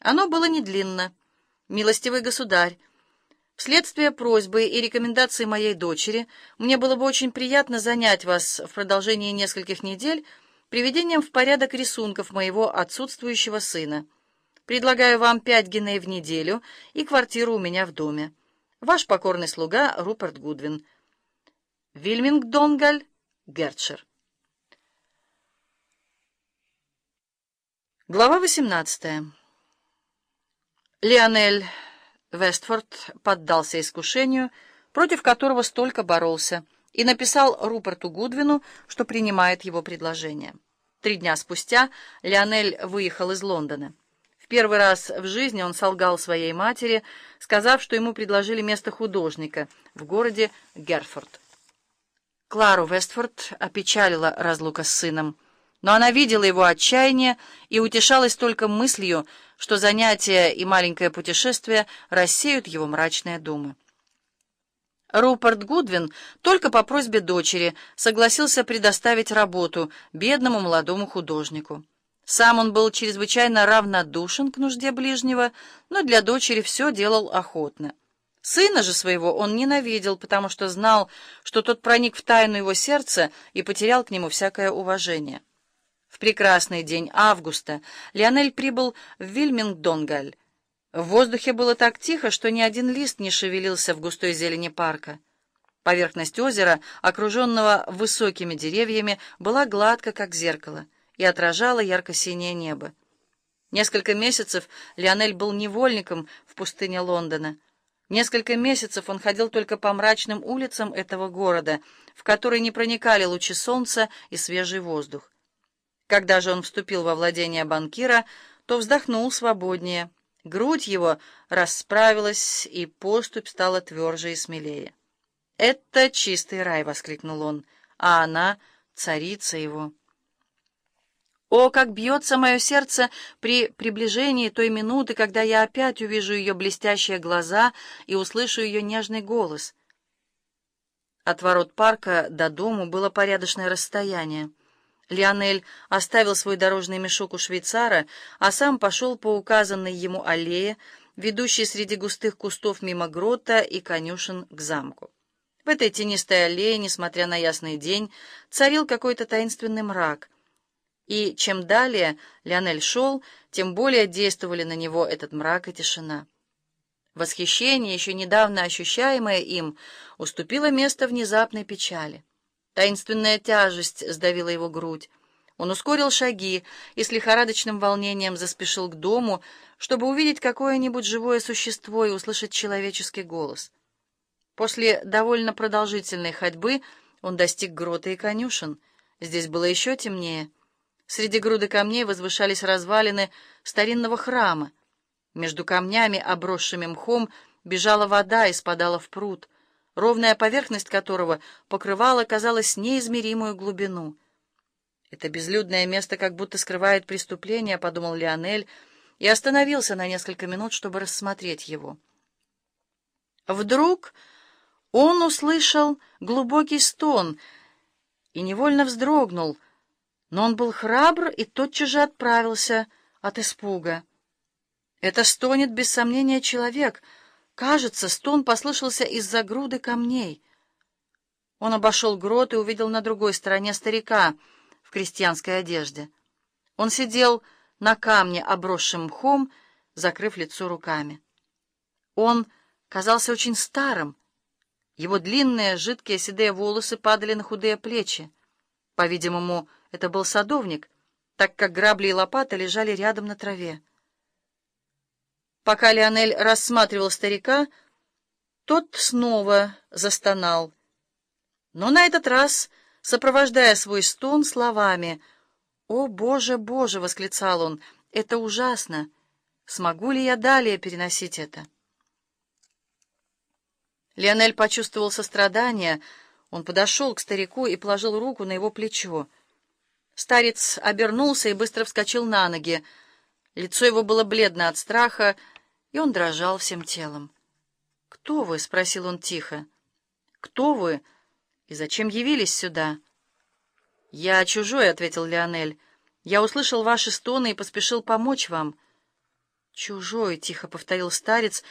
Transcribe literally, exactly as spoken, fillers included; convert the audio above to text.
Оно было не длинно. «Милостивый государь, вследствие просьбы и рекомендации моей дочери мне было бы очень приятно занять вас в продолжении нескольких недель приведением в порядок рисунков моего отсутствующего сына. Предлагаю вам пять гиней в неделю и квартиру у меня в доме. Ваш покорный слуга Руперт Гудвин. Вильмингдонгаль, Гертшир». Глава восемнадцатая. Лионель Вестфорд поддался искушению, против которого столько боролся, и написал Руперту Гудвину, что принимает его предложение. Три дня спустя Лионель выехал из Лондона. В первый раз в жизни он солгал своей матери, сказав, что ему предложили место художника в городе Гертфорд. Клару Вестфорд опечалила разлука с сыном, но она видела его отчаяние и утешалась только мыслью, что занятия и маленькое путешествие рассеют его мрачные думы. Руперт Гудвин только по просьбе дочери согласился предоставить работу бедному молодому художнику. Сам он был чрезвычайно равнодушен к нужде ближнего, но для дочери все делал охотно. Сына же своего он ненавидел, потому что знал, что тот проник в тайну его сердца и потерял к нему всякое уважение. В прекрасный день августа Лионель прибыл в Вильмингдонгаль. В воздухе было так тихо, что ни один лист не шевелился в густой зелени парка. Поверхность озера, окруженного высокими деревьями, была гладка, как зеркало, и отражала ярко-синее небо. Несколько месяцев Лионель был невольником в пустыне Лондона. Несколько месяцев он ходил только по мрачным улицам этого города, в который не проникали лучи солнца и свежий воздух. Когда же он вступил во владение банкира, то вздохнул свободнее. Грудь его расправилась, и поступь стала тверже и смелее. «Это чистый рай!» — воскликнул он, а она — царица его. «О, как бьется мое сердце при приближении той минуты, когда я опять увижу ее блестящие глаза и услышу ее нежный голос!» От ворот парка до дому было порядочное расстояние. Лионель оставил свой дорожный мешок у швейцара, а сам пошел по указанной ему аллее, ведущей среди густых кустов мимо грота и конюшен к замку. В этой тенистой аллее, несмотря на ясный день, царил какой-то таинственный мрак. И чем далее Лионель шел, тем более действовали на него этот мрак и тишина. Восхищение, еще недавно ощущаемое им, уступило место внезапной печали. Таинственная тяжесть сдавила его грудь. Он ускорил шаги и с лихорадочным волнением заспешил к дому, чтобы увидеть какое-нибудь живое существо и услышать человеческий голос. После довольно продолжительной ходьбы он достиг грота и конюшен. Здесь было еще темнее. Среди груды камней возвышались развалины старинного храма. Между камнями, обросшими мхом, бежала вода и спадала в пруд, ровная поверхность которого покрывала, казалось, неизмеримую глубину. «Это безлюдное место как будто скрывает преступление», — подумал Лионель, и остановился на несколько минут, чтобы рассмотреть его. Вдруг он услышал глубокий стон и невольно вздрогнул, но он был храбр и тотчас же отправился от испуга. «Это стонет, без сомнения, человек». Кажется, стон послышался из-за груды камней. Он обошел грот и увидел на другой стороне старика в крестьянской одежде. Он сидел на камне, обросшем мхом, закрыв лицо руками. Он казался очень старым. Его длинные, жидкие седые волосы падали на худые плечи. По-видимому, это был садовник, так как грабли и лопата лежали рядом на траве. Пока Лионель рассматривал старика, тот снова застонал, но на этот раз, сопровождая свой стон словами: «О, Боже, Боже!» — восклицал он, — «это ужасно! Смогу ли я далее переносить это?» Лионель почувствовал сострадание. Он подошел к старику и положил руку на его плечо. Старец обернулся и быстро вскочил на ноги. Лицо его было бледно от страха, и он дрожал всем телом. «Кто вы?» — спросил он тихо. «Кто вы? И зачем явились сюда?» «Я чужой», — ответил Лионель. «Я услышал ваши стоны и поспешил помочь вам». чужой», — тихо повторил старец,